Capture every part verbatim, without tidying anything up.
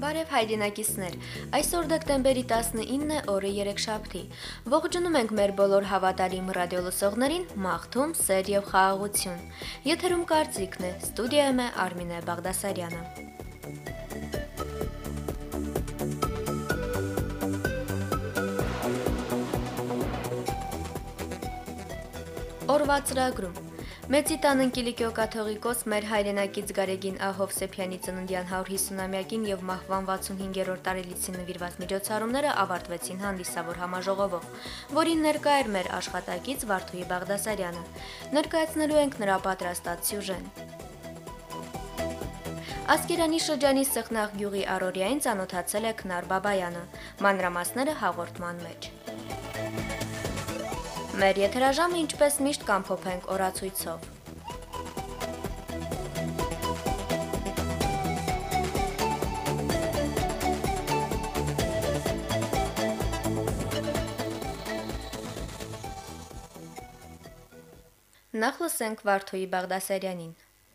Բարև հայրենակիցներ, այսօր դեկտեմբերի տասնինը օրը երեքշաբթի, ողջունում ենք մեր բոլոր հավատարիմ ռադիոլսողներին, մաղթում, սեր և խաղաղություն, եթերում կարծիքն է, ստուդիայում է Արմինե Բաղդասարյանը։ Օրվա ծրագրում Մեծի տան Կիլիկիո կաթողիկոս մեր հայրենակից Գարեգին Ա. Հովսեփյանի ծննդյան հարյուր հիսունամյակին եւ մահվան վաթսունհինգերորդ տարելիցին նվիրված միջոցառումները ավարտվեցին հանդիսավոր համաժողովով, որին ներկա էր մեր աշխատակից Վարդուհի Բաղդասարյանը։ Ներկայացնելու ենք նրա պատրաստած սյուժեն։ Ասկերանի շրջանի Սխնաղ գյուղի առօրյային ծանոթացել է Քնար Բաբայանը, մանրամասները հաղորդման մեջ։ Մեր եթերաժամը ինչպես միշտ կամփոփենք օրացույցով։ Նախ լսենք Վարդուհի Բաղդասարյանին։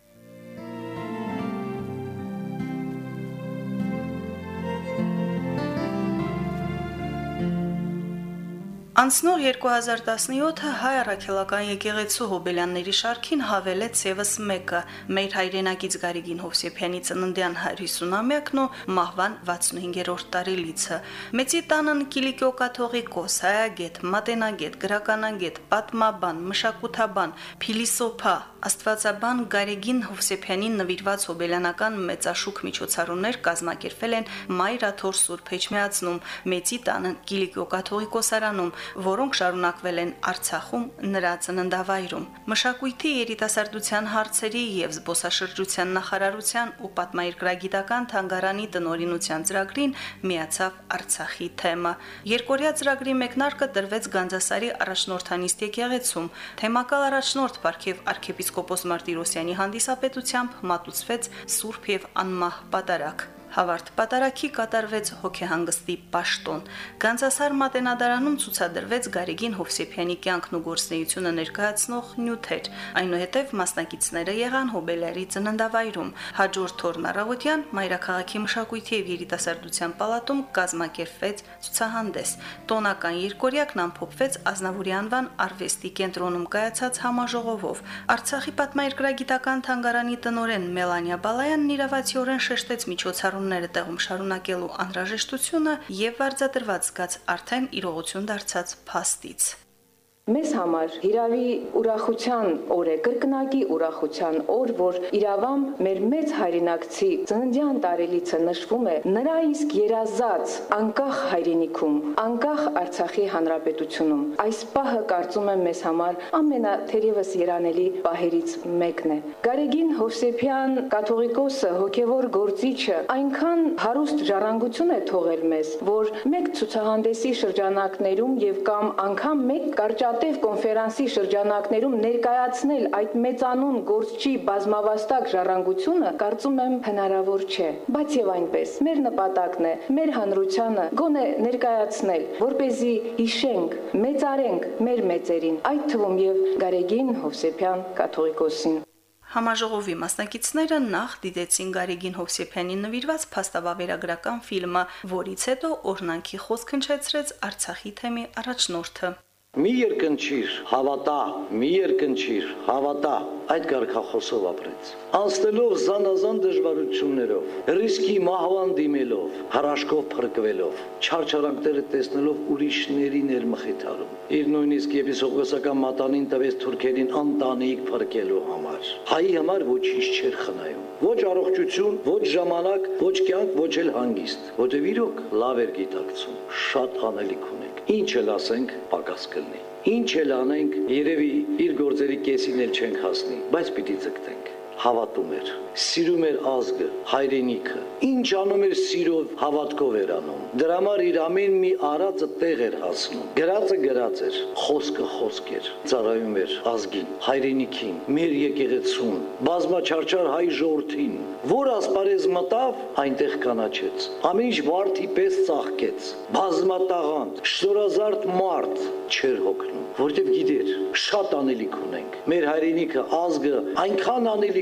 Անցնող երկու հազար տասնյոթը հայ առաքելական եկեղեցու հոբելյանների շարքին հավելեց ևս մեկը՝ մեր հայրենակից Գարեգին Հովսեփյանի ծննդյան հարյուր հիսունամյակն ու մահվան վաթսունհինգերորդ տարելիցը։ Մեծի տանն Կիլիկիո կաթողիկոս, հայագետ, մատենագետ, գրականագետ, պատմաբան, մշակութաբան, փիլիսոփա, աստվածաբան Գարեգին Հովսեփյանին նվիրված հոբելյանական մեծաշուք միջոցառումներ կազմակերպվել են Մայր Աթոռ Սուրբ Էջմիածնում, Մեծի տանն Կիլիկիո կաթողիկոսարանում, որոնք շարունակվել են Արցախում, նրա ծննդավայրում։ Մշակույթի, երիտասարդության հարցերի եւ զբոսաշրջության նախարարության ու պատմաերկրագիտական թանգարանի տնօրինության ծրագրին միացավ Արցախի թեմը։ Երկօրյա ծրագրի մեկնարկը տրվեց Գանձասարի առաջնորդանիստ եկեղեցում։ Թեմակալ առաջնորդ Պարքև arczepiskopos Մարտիրոսյանի հանդիսապետությամբ մատուցվեց Սուրբ եւ անմահ պատարագ։ Հավարդ պատարագի կատարվեց հոգեհանգստի պաշտոն։ Գանձասար մատենադարանում ցուցադրվեց Գարեգին Հովսեփյանի կյանքն ու գործունեությունը ներկայացնող նյութեր։ Այնուհետև մասնակիցները եղան հոբելյարի ծննդավայրում։ Հաջորդ օրն առավոտյան Մայրաքաղաքի մշակույթի եւ երիտասարդության պալատում կազմակերպվեց ցուցահանդես։ Տոնական երկօրյակն ամփոփվեց Ազնավուրի անվան արվեստի կենտրոնում կայացած համաժողովով։ Արցախի պատմաերկրագիտական թանգարանի տնօրեն Մելանիա Բալայանն իրավացիորեն շեշտեց միջոցառումը տեղում շարունակելու անհրաժեշտությունը եւ վարձատրված զգաց արդեն իրողություն դարձած փաստից։ Մեզ համար հիրավի ուրախության օր է, կրկնակի ուրախության օր, որ իրավամբ մեր մեծ հայրենակցի ծննդյան տարելիցը նշվում է նրա իսկ երազած անկախ հայրենիքում, անկախ Արցախի հանրապետությունում։ Այս պահը կարծում եմ մեզ համար ամենաթերևս երանելի պահերից մեկն է։ Գարեգին Հովսեփյան կաթողիկոսը, հոգևոր գործիչը այնքան հարուստ ժառանգություն է թողել մեզ, որ մեկ ցուցահանդեսի շրջանակներում եւ կամ անգամ մեկ կարճատև կոնֆերանսի շրջանակներում ներկայացնել այդ մեծանուն գործչի բազմավաստակ ժառանգությունը կարծում եմ հնարավոր չէ։ Բայց եւ այնպես մեր նպատակն է մեր հանրությանը գոնե ներկայացնել, որպեսզի հիշենք, մեծարենք մեր մեծերին, այդ թվում եւ Գարեգին Հովսեփյան կաթողիկոսին։ Համաժողովի մասնակիցները նախ դիտեցին Գարեգին Հովսեփյանին նվիրված փաստավավերագրական ֆիլմը, որից հետո օրհնանքի խոսք հնչեցրեց Արցախի թեմի առաջնորդը։ Մի երկնչիր, հավատա, մի երկնչիր, հավատա, այդ կարգախոսով ապրեց։ Անցնելով զանազան դժվարություններով, ռիսկի մահվան դիմելով, հրաշքով փրկվելով, չարչարանքները տեսնելով ուրիշներին էր մխիթարում։ Իր նույնիսկ եպիսկոպոսական մատանին տվեց թուրքերին անտանիք փրկելու համար։ Հայի համար ոչինչ չէր խնայում։ Ոչ առողջություն, ոչ ժամանակ, ոչ կյանք, ոչ էլ հանգիստ։ Որտեւ իրոք լավ էր գիտակցում, շատ անելիք ունենք։ Ինչ էլ ասենք, պակաս կլինի։ Ինչ էլ անենք, երևի իր գործերի կեսին էլ չենք հասնի, բայց պիտի ձգտենք։ Հավատում էր, սիրում էր ազգը, հայրենիքը։ Ինչ անում էր սիրով, հավատքով էր անում։ Դրա համար իր ամեն մի արածը տեղ էր հասնում։ Գրածը գրած էր, խոսքը խոսք էր։ Ծառայում էր ազգին, հայրենիքին, մեր եկեղեցուն, բազմաչարչար հայ ժողովրդին, որ ասպարեզ մտավ, այնտեղ կանաչեց։ Ամեն ինչ վարդի պես ծաղկեց։ Բազմատաղանդ, շնորհազարդ մարդ չէր հոգնում, որտեղ գիտեր, շատ անելիք ունենք։ Մեր հայրենիքը, ազգը այնքան անելիք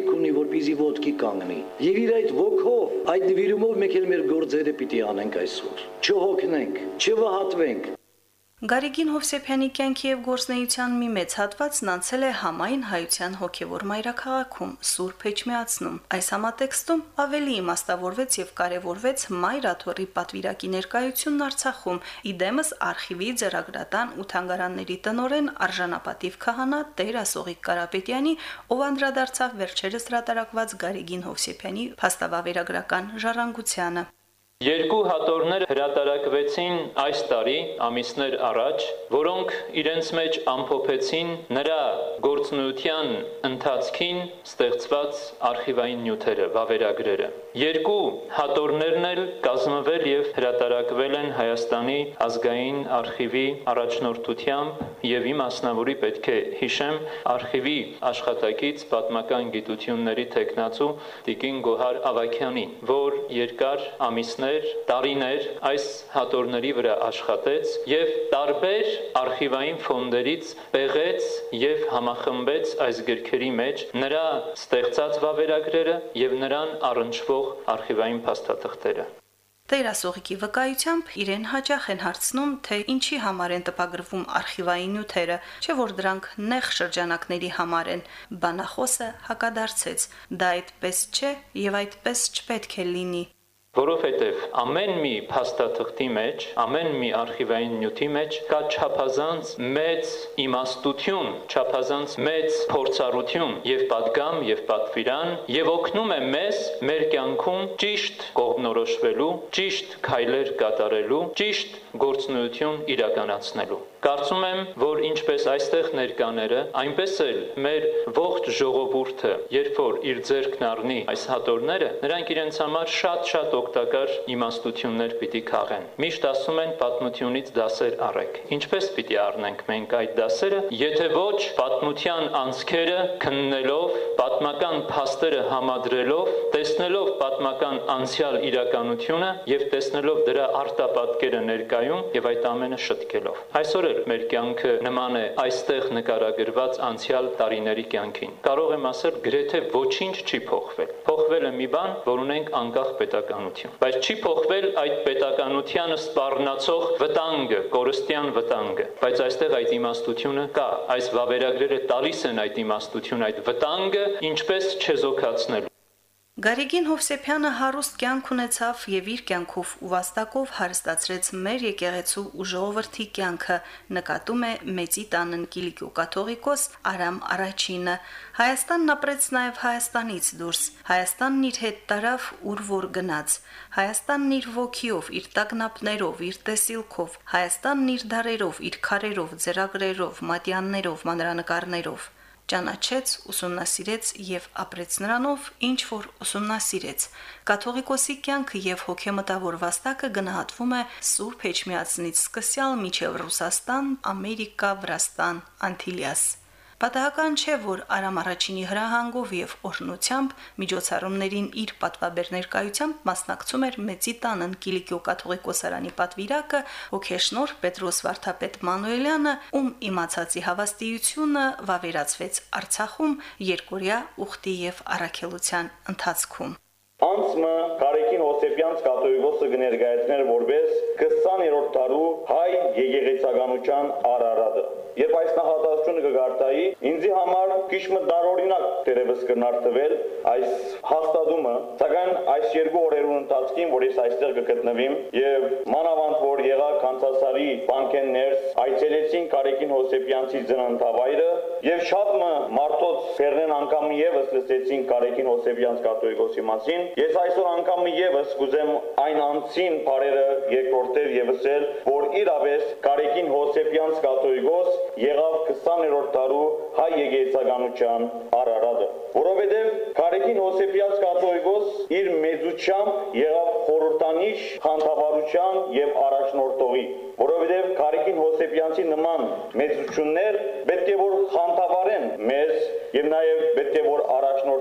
կարիք ունի, որպեսզի ոտքի կանգնի։ Եվ իր այդ ոգով, այդ նվիրումով մենք էլ մեր գործերը պիտի անենք այսօր։ Չհոգնենք, չվհատվենք։ Գարեգին Հովսեփյանի կյանքի եւ գործնեության մի մեծ հատվածն անցել է համայն հայության հոգեվոր մայրաքաղաքում Սուրբ Էջմիածնում։ Այս համատեքստում ավելի իմաստավորվեց եւ կարեւորվեց Մայր Աթոռի պատվիրակի ներկայությունն Արցախում, իդեմս արխիվի ձեռագրատան ու թանգարանների տնօրեն արժանապատիվ քահանա Տեր Ասողիկ Կարապետյանի, ով անդրադարձավ վերջերս հրատարակված Գարեգին Հովսեփյանի փաստավավերագրական ժառանգությանը։ Երկու հատորներ հրատարակվեցին այս տարի ամիսներ առաջ, որոնք իրենց մեջ ամփոփեցին նրա գործունեության ընթացքին ստեղծված արխիվային նյութերը, վավերագրերը։ Երկու հատորներն էլ կազմվել եւ հրատարակվել են Հայաստանի ազգային արխիվի առաջնորդությամբ եւ իմ մասնավորի պետք է հիշեմ արխիվի աշխատակից պատմական գիտությունների տեխնացու Տիկին Գոհար Ավագյանին, որ երկար ամիսներ տարիներ այս հատորների վրա աշխատեց եւ տարբեր արխիվային ֆոնդերից պեղեց եւ համախմբեց այս գրքերի մեջ նրա ստեղծած վավերագրերը եւ նրան առնչվող արխիվային փաստաթղթերը։ Տեր Ասողիկի վկայությամբ իրեն հաճախ են հարցնում, թե ինչի համար են տպագրվում արխիվային նյութերը, չէ որ դրանք նեղ շրջանակների համար են։ Բանախոսը հակադարձեց. դա այդպես չէ եւ այդպես չպետք է լինի։ Որովհետև ամեն մի փաստաթղթի մեջ, ամեն մի արխիվային նյութի մեջ կա չափազանց մեծ իմաստություն, չափազանց մեծ փորձառություն եւ պատգամ եւ պատվիրան եւ օգնում է մեզ մեր կյանքում ճիշտ կողմնորոշվելու, ճիշտ քայլեր կատարելու, ճիշտ գործունեություն իրականացնելու։ Կարծում եմ, որ ինչպես այստեղ ներկաները, այնպես էլ մեր ողջ ժողովուրդը, երբ որ իր ձեռքն առնի այս հատորները, նրանք իրենց համար շատ-շատ օգտակար իմաստություններ պիտի քաղեն։ Միշտ ասում են պատմությունից դասեր առեք։ Ինչպես պիտի առնենք մենք այդ դասերը, եթե ոչ պատմության անցքերը քննելով, պատմական փաստերը համադրելով, տեսնելով պատմական անցյալ իրականությունը եւ տեսնելով դրա արտապատկերը ներկայում եւ այդ ամենը շտկելով։ Այսօր մեր կյանքը նման է այստեղ նկարագրված անցյալ տարիների կյանքին։ Կարող եմ ասել, գրեթե ոչինչ չի փոխվել։ Փոխվել է մի բան, որ ունենք անկախ պետականություն, բայց չի փոխվել այդ պետականությանը սպառնացող վտանգը, կորստյան վտանգը։ Բայց այստեղ այդ իմաստությունը կա։ Այս վավերագրերը տալիս են այդ իմաստությունը, այդ վտանգը ինչպես չեզոքացնելու։ Գարեգին Հովսեփյանը հարուստ կյանք ունեցավ եւ իր կյանքով ու վաստակով հարստացրեց մեր եկեղեցու ու ժողովրդի կյանքը, նկատում է Մեծի տանն Կիլիկիո կաթողիկոս Արամ Արաչինը։ Հայաստանն ապրեց նաեւ Հայաստանից դուրս։ Հայաստանն իր հետ տարավ ուր որ գնաց։ Հայաստանն իր ոգիով, իր տագնապներով, իր տեսիլքով, Հայաստանն իր դարերով, իր քարերով, ձեռագրերով, մատյաններով, մանրանկարներով ճանաչեց, ուսումնասիրեց եւ ապրեց նրանով, ինչ որ ուսումնասիրեց։ Կաթողիկոսի կյանքը եւ հոգեմտավոր վաստակը գնահատվում է Սուրբ Էջմիածնից սկսյալ մինչեւ Ռուսաստան, Ամերիկա, Վրաստան, Անտիլիաս։ Պատահական չէ, որ Արամ Արաչինի հրահանգով եւ օրհնությամբ միջոցառումներին իր պատվաբեր ներկայությամբ մասնակցում էր Մեծի տանն Կիլիկիո կաթողիկոսարանի պատվիրակը հոգեշնորհ Պետրոս Վարդապետ Մանուելյանը, ում իմացածի հավաստիությունը վավերացվեց Արցախում երկօրյա ուխտի եւ առաքելության ընթացքում։ Անցմը Գարեգին Հովսեփյանց կաթողիկոսը կներկայացներ որպես քսաներորդ դարու հայ եկեղեցականության արարածը։ Երբ այս նախադասությունը կգարտայի, ինձի համար քիչ մտարօրինակ դերևս կնարթվել այս հաստատումը, սակայն այս երկու օրերուն ընթացքին, որ ես այստեղ կգտնվեմ, եւ մանավանդ որ եղա Կանցասարի բանկեններս այցելեցին Գարեգին Հովսեփյանցի ծննդավայրը եւ շատ մարդոց ֆերնեն անգամ եւս լսեցին Գարեգին Հովսեփյանց կաթողիկոսի մասին, ես այսօր անգամ եւս կուզեմ այն անցին բարերը երկրորդեր եւս էլ, որ իրավես Գարեգին Հովսեփյանց կաթողիկոս եղավ քսաներորդ դարու հայ եկեղեցականության արարածը, որովհետև Գարեգին Հովսեփյանց կաթողիկոս իր մեծությամբ եղավ խորհրդանիշ խանդավառության եւ առաջնորդողի, որովհետև Գարեգին Հովսեփյանցի նման մեծություններ պետք է որ խանդավառեն մեզ եւ նաեւ պետք է որ առաջնորդեն մեզ,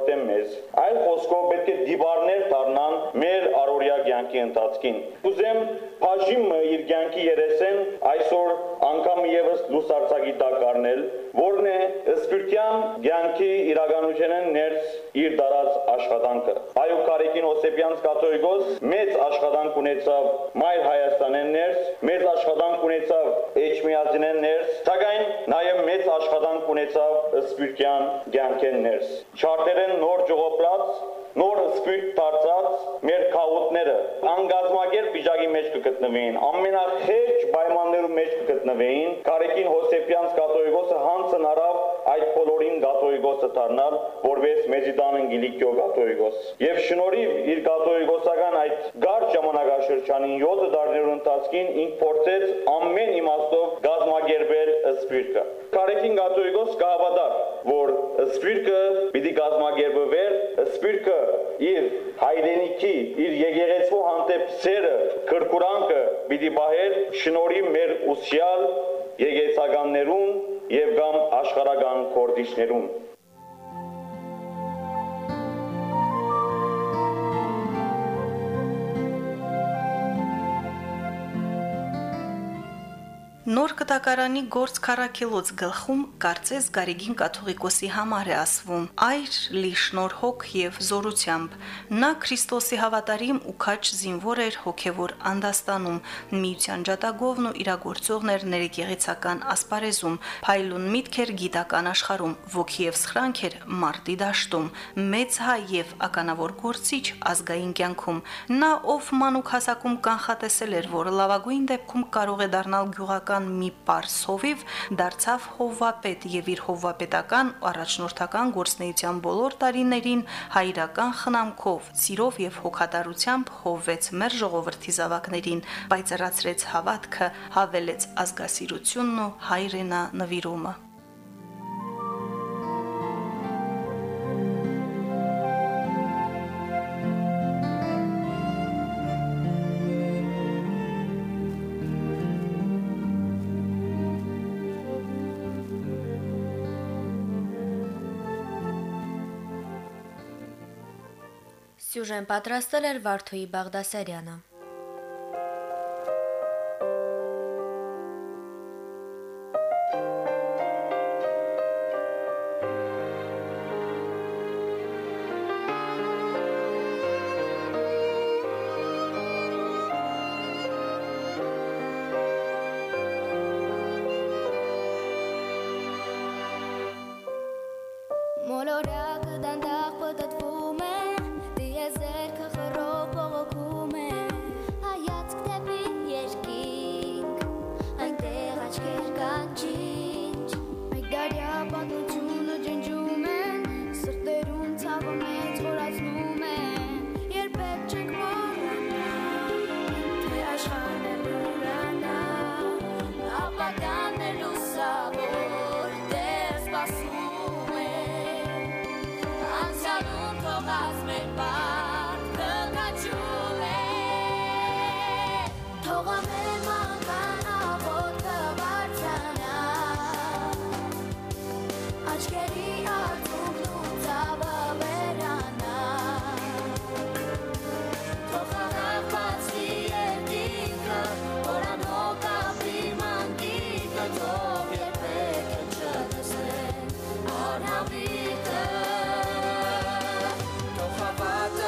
մեզ։ Այլ խոսքով պետք է դիվարներ դառնան մեր առօրյա կյանքի ընթացքին։ Ուզեմ բաժիմը իր կյանքի երեսեն այսօր անգամ եւս լուսարձակի տակ առնել, որն է սպիրտյան կյանքի իրականությունն ներս իր դարած աշխատանքը։ Այո, Կարեկին Հոսեփյանց կաթողիկոս մեծ աշխատանք ունեցավ Մայր Հայաստանեն ներս, մեծ աշխատանք ունեցավ Էջմիածնեն ներս, սակայն նաև մեծ աշխատանք ունեցավ սպիրտյան կյանքեն ներս։ Չարտերեն նոր ժողոպրած, նոր սպիրտ դարձած մեր քաղուտները անգազմագեր վիճակի մեջ կգտնվեին, ամենախեղճ պայմաններում մեջ կգտնվեին։ Կարեկին Հոսեփյանց կաթողիկոսը հանցն արավ այդ բոլորին կաթողիկոսը դառնալ, որպես Մեծիտանն Կիլիկիո կաթողիկոս։ Եվ շնորհիվ իր կաթողիկոսական այդ գարշ ժամանակաշրջանին յոթ տարիներու ընթացքին ինք փորձեց ամեն իմաստով կազմակերպել սպիրտը։ Կարեկին կաթողիկոս կհավատար, որ սպիրտը պիտի կազմակերպվեր, սպիրտը իր հայրենիքի, իր եկեղեցու հանդեպ սերը, քրկուրանքը պիտի պահեր շնորհիվ մեր ուսյալ եկեղեցականներուն եւ կամ աշխարհական կորդիչներուն։ Նոր կտակարանի գործ քառակիլոց գլխում կարծես Գարեգին կաթողիկոսի համար է ասվում այր լի շնորհոք եւ զորությամբ։ Նա Քրիստոսի հավատարիմ ու քաչ զինվոր էր հոգեվոր անդաստանում, միության ջատագովն ու իրագործողն էր ներեկեղեցական ասպարեզում, փայլուն միտքեր գիտական աշխարհում, ոգի եւ սխրանք էր մարտի դաշտում, մեծ հայ եւ ականավոր գործիչ ազգային կյանքում։ Նա ով մանուկ հասակում կանխատեսել էր, որ լավագույն դեպքում կարող է դառնալ գյուղական մի պարս հովիվ, դարձավ հովվապետ եւ իր հովվապետական առաջնորդական գործնեության բոլոր տարիներին հայրական խնամքով, սիրով եւ հոգատարությամբ հովվեց մեր ժողովրդի զավակներին, պայծառացրեց հավատքը, հավելեց ազգասիրությունն ու հայրենա նվիրումը։ Սյուժեն պատրաստել էր Վարդուհի Բաղդասարյանը։ Մոլորակը դանդաղ պտտվում է, դիեզերքը խռով բողոքում է, հայացք դեպի երկինք, այնտեղ աչքեր կանչինչ, մեկ դարյա պատմությունը ջնջում են, սրտերում ցավը մեծ խորացնում են, երբեք չենք մոռանա, թե աշխարհն է լուրանա, ապագան է լուսավոր, դեռ սպասում Թողած մեր բարդը կաչում է Թող ամեն մանկան աղոտքը բարձրանա Աչքերի արցունքն ու ծավը վերանա Թող խաղաղ բացվի երկինքը Որ անհոգ ապրի մանկիկը Թող երբեք չտեսնեն անհավիտը But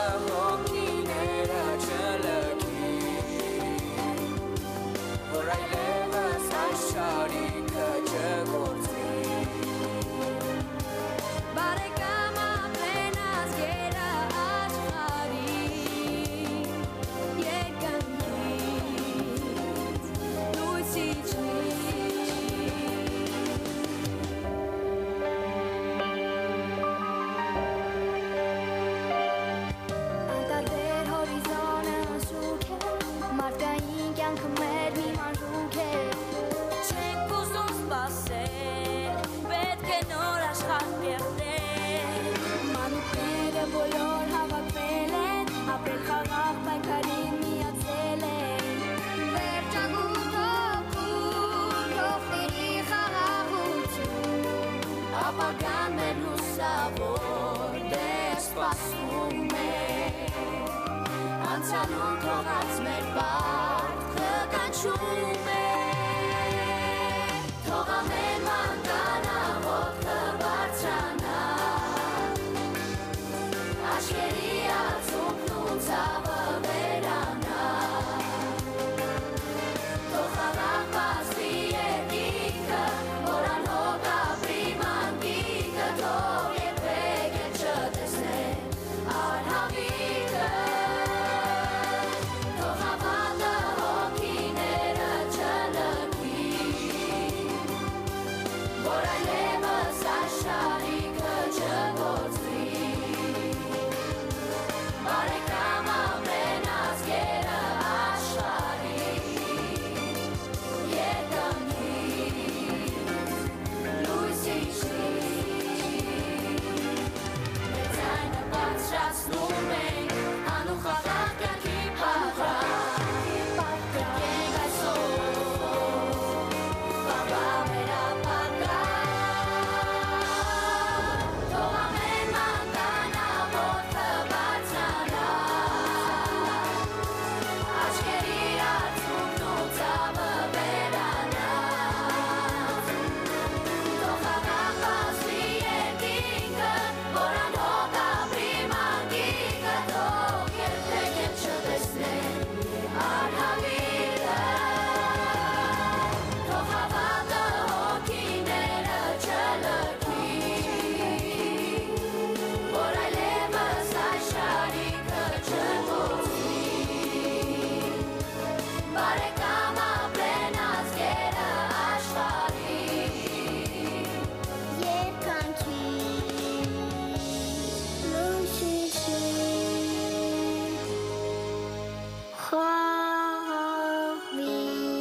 Ուրանում թողած մեր բարքը կանչում է Թող ամեն մանգանա ոտքը բարձրանա Աշխերի ածուկն ու ցավը վերանա Թող խաղաղ բացվի երկինքը Որան հոգ ապրի մանգիկը Թող երբեք էլ չտեսնե արհավիկը Թող հավատը հոգիները չլքվի Որ այլևս աշխարհիկը չգործվի Բարեկամ ամեն ազգերը աշխարհի Երկնքից լույս իջնի Մեր ձայնը բարձրացնում ենք Անու խաղաղ կյանքի պատրաստ Կրկենք այսօր Բաբա մեր ապագան Թող ամեն մանգանա ոտքը բարձրանա Աչքերի ածուկն ու ցավը վերանա Թող խաղաղ բացվի երկինքը Որան հոգ ապրի մանգիկը Թող երբեք էլ չտեսնե արհավիկը Թող հավատը հոգիները չլքվի Որ այլևս աշխարհիկը չգործվի Բարեկամ ապրեն ազգերը աշխարհի Երկնքից լույս իջնի Խաղաղվի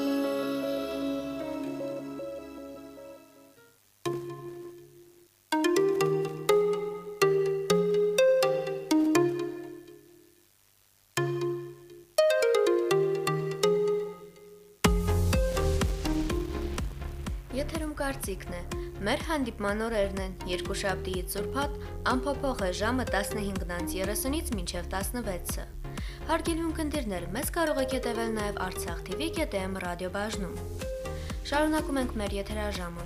Եթերում կարծիքն է։ Մեր հանդիպման օրերն են երկուշաբթիից ուրբաթ ամփոփող է ժամը տասնհինգից երեսունից մինչև տասնվեցը։ Հարգելի ունկնդիրներ, մեզ կարող եք հետևել նաև Արցախ թի վի կետ էմ ռադիոբաժնում։ Շարունակում ենք մեր եթերաժամը։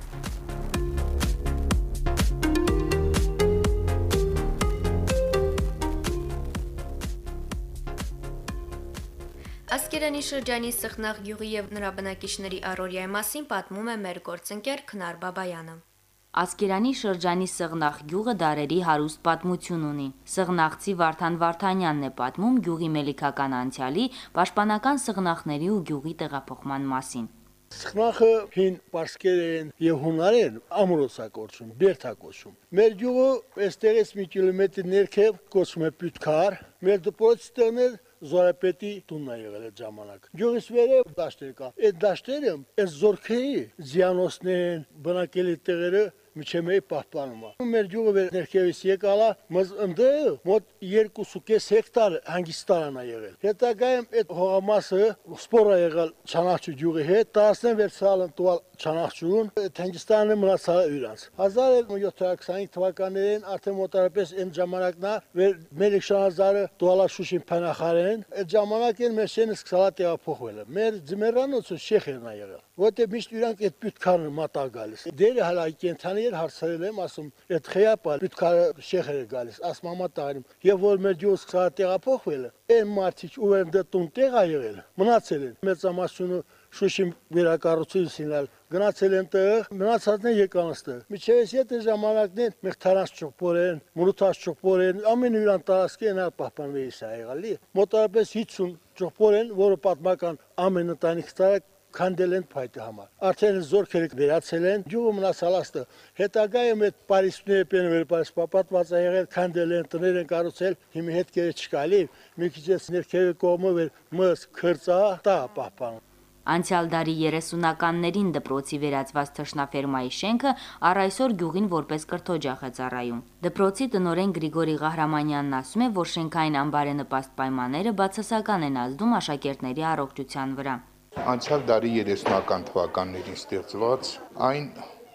Ասկերանի շրջանի Սխնաղ գյուղի եւ նրա բնակիչների առօրյայի մասին պատմում է մեր գործընկեր Քնար Բաբայանը։ Ասկերանի շրջանի Սղնաղ գյուղը դարերի հարուստ պատմություն ունի։ Սղնաղցի Վարդան Վարդանյանն է պատմում գյուղի մելիքական անցյալի, պաշտպանական սղնաղների ու գյուղի տեղափոխման մասին։ Սխնախը հին պարսկերեն եւ հունարեն ամրոցակոչում, բերթակոչում։ Մեր գյուղը այստեղից մի կիլոմետր ներքև կոչվում է Պյութքար, մեր դպրոցներն Զորապետի տունն է եղել այդ ժամանակ։ Գյուղից վերև դաշտեր կա։ Այդ դաշտերը այս զորքերի զիանոսներն, բնակելի տեղերը միջև մեի պահպանում է։ Մեր գյուղը ներքևից եկալա, մզ ընդը մոտ երկուսուկես հեկտար հանգիստարան է եղել։ Հետագայում այդ հողամասը սպոր է եղել Չանախչու գյուղի հետ, տասնվեց սալն տուալ Չանախչուն, այդ հանգիստարանը մնացել է իրանց։ հազար յոթ հարյուր քսանհինգ թվականներին արդեն մոտարապես այն ժամանակն է Մելիք Շահազարը տուալա Շուշին փանախարեն, այդ ժամանակին մեր շենը սկսել է տեղափոխվել։ Մեր ձմեռանոցը շեխերն է եղել, որտեղ միշտ իրանք այդ Պյութքարը մատա գալիս։ Դերը հալա կենթանի էր հարցրել եմ, ասում, այդ խեապա Պյութքարը շեխերը գալիս, ասում ամա տաղերում։ Եվ որ մեր գյուղը սկսել է տեղափոխվել, այն մարդիկ ու այն դտուն տեղ է եղել, մնացել են։ Մեծամասնությունը Շուշին վերակառուցություն ունեցել, գնացել են տեղ, մնացածն են եկան այստեղ։ Միջև այդ ժամանակներն մեղթարանց ճոպորեն, մուրութաց ճոպորեն, ամեն իրան տարածքին ա պահպանվել է եղալի։ Մոտարապես հինգ ճոպորեն, որը պատմական ամեն ընտանիք տարած քանդել են փայտի համար։ Արդեն զորքերը վերացել են, գյուղը մնացել աստը։ Հետագայում այդ Փարիսները պենվել Փարիս պատված է եղել, քանդել են, տներ են կառուցել, հիմա հետքերը չկալի։ Մի քիչ ներքևի կողմը վեր մս քրծա տա պահպանում։ Անցյալ դարի երեսունականներին դպրոցի վերածված թշնաֆերմայի շենքը առ այսօր գյուղին որպես կրթօջախ է ծառայում։ Դպրոցի տնօրեն Գրիգորի Ղահրամանյանն ասում է, որ շենքային անբարենպաստ պայմանները բացասական են ազդում աշակերտների առողջության վրա։ Անցյալ դարի երեսունական թվականներին ստեղծված այն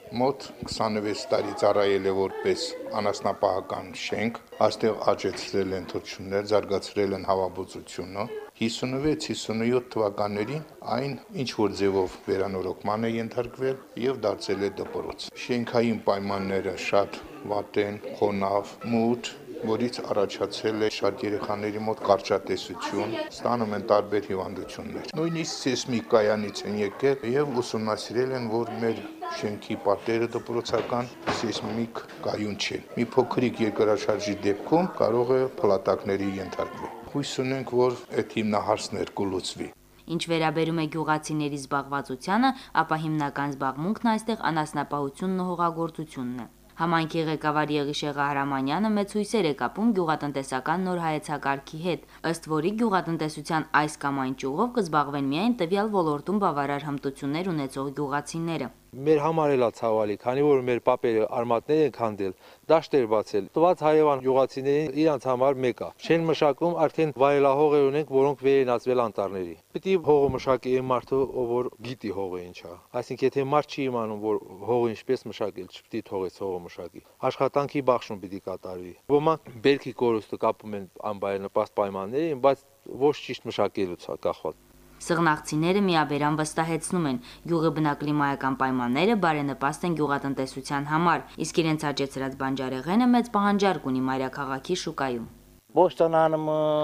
Մոտ քսանվեց տարի ծառայել է որպես անասնապահական շենք, այստեղ աճեցրել են թռչուններ, զարգացրել են հավաբուծությունը։ հիսունվեց հիսունյոթ թվականներին այն ինչ որ ձևով վերանորոգման է ենթարկվել եւ դարձել է դպրոց։ Շենքային պայմանները շատ վատ են, խոնավ, մութ, որից առաջացել է շատ երեխաների մոտ կարճատեսություն, ստանում են տարբեր հիվանդություններ։ Նույնիսկ սեյսմիկ կայանից են եկել եւ ուսումնասիրել են, որ մեր շենքի պատերը դպրոցական սեյսմիկ կայուն չէ։ Մի փոքրիկ երկրաշարժի դեպքում կարող է փլատակների ենթարկվել։ Հույս ունենք, որ այդ հիմնահարցներ կլուծվի։ Ինչ վերաբերում է գյուղացիների զբաղվածությանը, ապա հիմնական զբաղմունքն այստեղ անասնապահությունն ու հողագործությունն է։ Համայնքի ղեկավար Եղիշե Ղահրամանյանը մեծ հույսեր է կապում գյուղատնտեսական նոր հայեցակարգի հետ, ըստ որի գյուղատնտեսության այս կամ այն ճյուղով կզբաղվեն միայն տվյալ ոլորտում բավարար հմտություններ ունեցող գյուղացիները։ Մեր համար էլ է ցավալի, քանի որ մեր պապերը արմատներ են քանդել, դաշտեր բացել։ Տված հարևան գյուղացիներին իրանց համար մեկ է։ Չեն մշակում, արդեն վայելահողեր ունենք, որոնք վեր են ածվել անտառների։ Պիտի հողը մշակի այն մարդը, ով որ գիտի հողը ինչ է։ Այսինքն եթե մարդ չի իմանում, որ հողը ինչպես մշակել, չպիտի թողեց հողը մշակի։ Աշխատանքի բաշխում պիտի կատարվի։ Ոմանք բերքի կորուստը կապում են անբարենպաստ պայմաններին, բայց ոչ ճիշտ մշակելուց է կախված։ Սղնաղցիները միաբերան վստահեցնում են, գյուղի բնակլիմայական պայմանները բարենպաստ են գյուղատնտեսության համար, իսկ իրենց աճեցրած բանջարեղենը մեծ պահանջարկ ունի մայրաքաղաքի շուկայում։ Բոստանանում,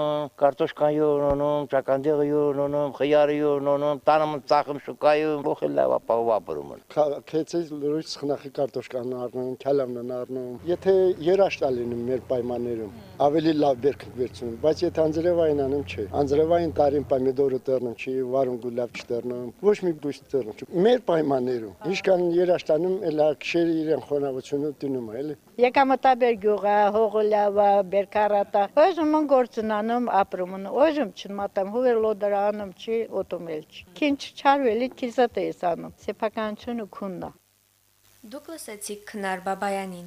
կարտոշկան յուրոնում, ճականդեղը յուրոնում, խյարը յուրոնում, տանում ծախում շուկայում, ոխել լավ ապահովաբրում են։ Քեցից լուրջ սխնախի կարտոշկան առնում, քալամն առնում։ Եթե երաշտա լինում մեր պայմաններում, ավելի լավ բերք վերցնում, բայց եթե անձրևային անում չէ։ Անձրևային տարին պոմիդորը տերնում չի, վարուն գուլավ չտերնում, ոչ մի բույս տերնում չի։ Մեր պայմաններում, ինչքան երաշտանում, էլ քշերը իրեն խոնավությունը դնում է, էլի։ Եկամտաբեր գյուղը, հողը լավ, բերքարատա։ Ոժում գործնանում ապրում են, ոժում չնմատամ, հուվեր լոդրանում չի, օտոմել չի։ Քինչ չարվելի քիզատ է սանում, սեփականությունը քուննա։ Դուք լսեցիք Քնար Բաբայանին։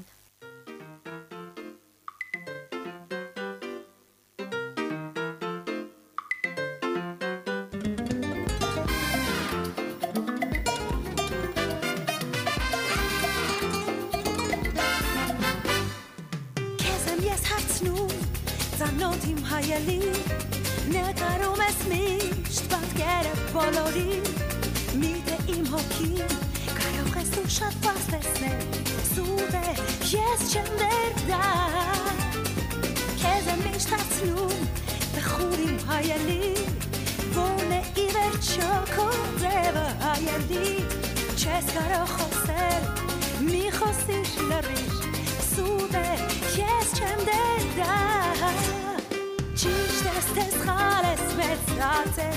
Zanot im hayali Nekarom es misht Badgere bolori Mite im hokim Karog es u shat pasnesner Sude yes chender da Kezem misht atznu Bechur im hayali Vone iver choko Deva hayali Ches karog choser Mi chosish larish Sude yes chender da Číš te schales metrace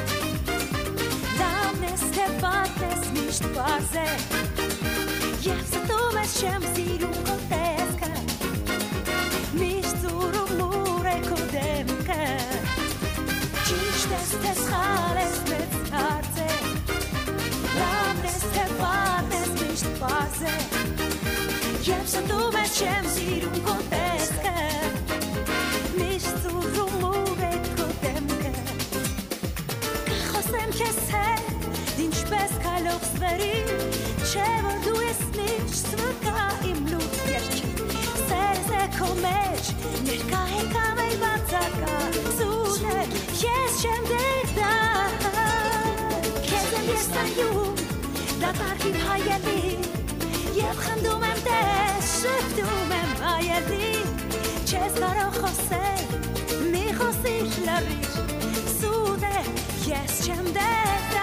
Dávne ste patne smišt paze Jev se tu mes čem ziru koteska Miš curu mure kodemka Číš te schales metrace Dávne ste patne smišt paze Jev se tu mes čem ziru koteska Miš curu Ինչպես կալով սվերի, չէ որ դու ես միշտ վկա իմ լուտ երջի Սերս է քո մեջ, ներկա է կամ էլ բացակա Սուն է, ես չեմ դեր դա Քեզ եմ ես տայում, դատարկ իմ հայելի Եվ խնդում եմ տես, շպտում եմ հայելի Չես կարող խոսել, մի խոսիր լարիր Սուն է, ես չեմ դեր դա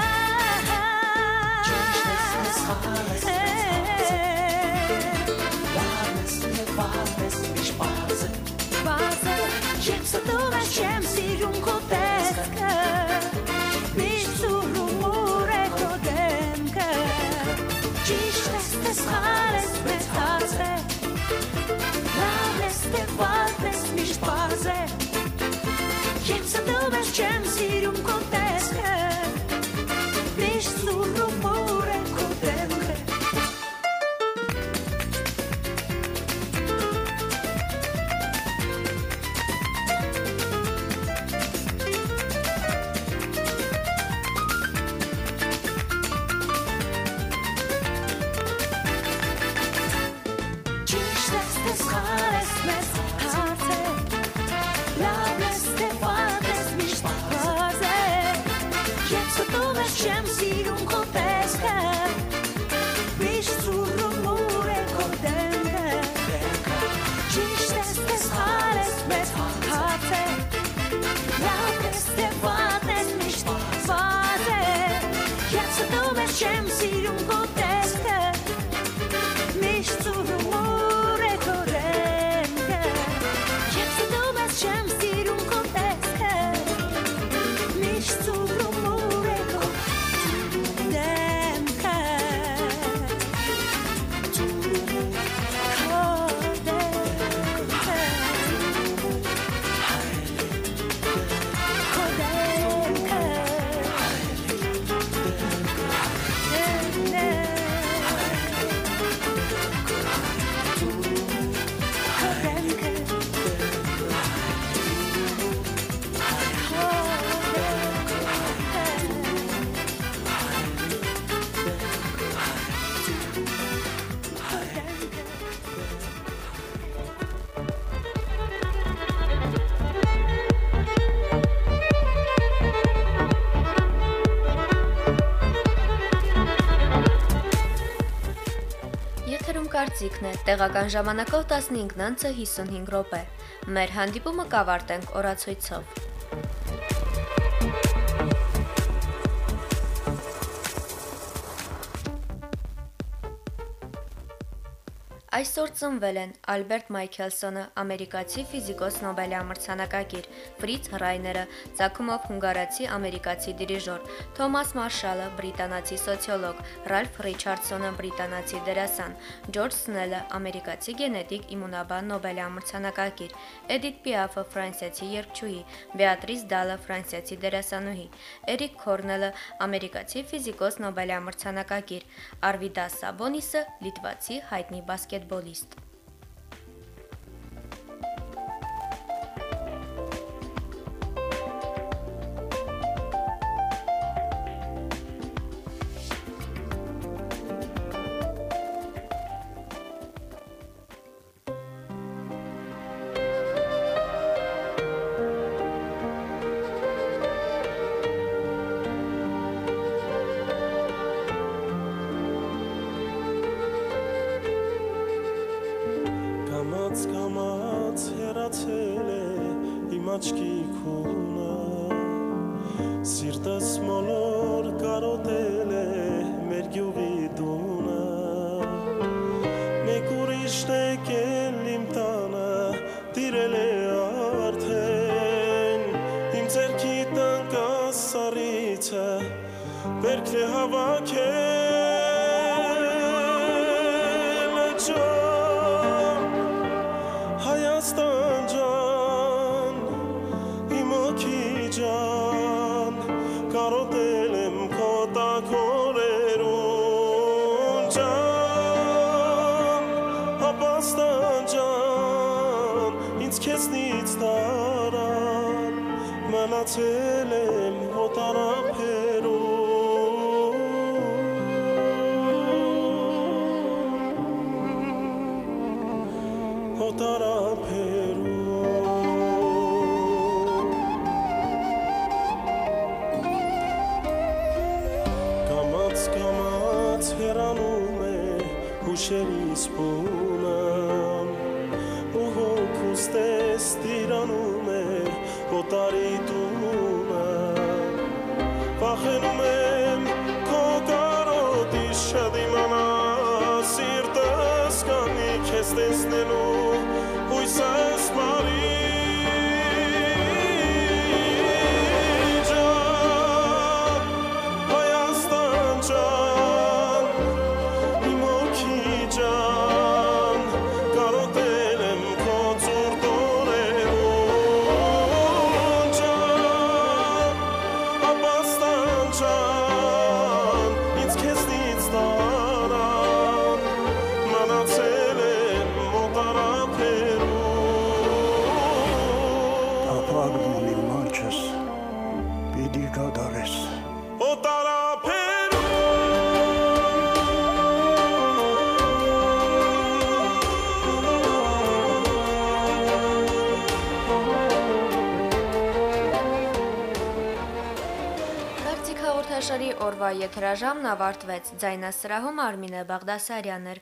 Jem să tu vezi ce-mi sirun copescă Nici rumure codemcă Ciște ste schale spre taze Lavne ste valne smiști paze Jem să tu vezi ce-mi sirun copescă Nici rumure codemcă կարծիքն է, տեղական ժամանակով տասնհինգ հիսունհինգ րոպե։ Մեր հանդիպումը կավարտենք օրացույցով։ Այսօր ծնվել են Ալբերտ Մայքելսոնը, ամերիկացի ֆիզիկոս Նոբելյա մրցանակակիր, Ֆրից Ռայները, Ձակումով հունգարացի ամերիկացի դիրիժոր, Թոմաս Մարշալը, բրիտանացի սոցիոլոգ, Ռալֆ Ռիչարդսոնը, բրիտանացի դերասան, Ջորջ Սնելը, ամերիկացի գենետիկ իմունաբան Նոբելյա մրցանակակիր, Էդիթ Պիաֆը, ֆրանսիացի երգչուհի, Բեատրիս Դալը, ֆրանսիացի դերասանուհի, Էրիկ Քորնելը, ամերիկացի ֆիզիկոս Նոբելյա մրցանակակիր, Արվիդաս Սաբոնիսը, լիտվացի հայտնի բասկետբոլիստ։ Կամաց հեռացել է իմ աչքի քունը, սիրտս մոլոր կարոտել է մեր գյուղի դունը, մեկ ուրիշն եկել իմ տանը, տիրել է արդեն, իմ ձեռքի տնկած սառիցը, բերքն է հավաքել Հայաստան ջան, իմ օքի ջան, կարոտել եմ քո տակորերուն ջան, ապաստան ջան, ինձ քեզնից տարան, մնացել եմ հոտարափերում Կամաց հեռանում է հուշերիս պունը ու հոգուս տես տիրանում է հոտարի տունը վախենում եմ քո կարոտի շատ իմանա սիրտս կանի քեզ տեսնելու հույսս մարի Օրվա եթերաժամն ավարտվեց։ Ձայնասրահում Արմինե Բաղդասարյանն էր։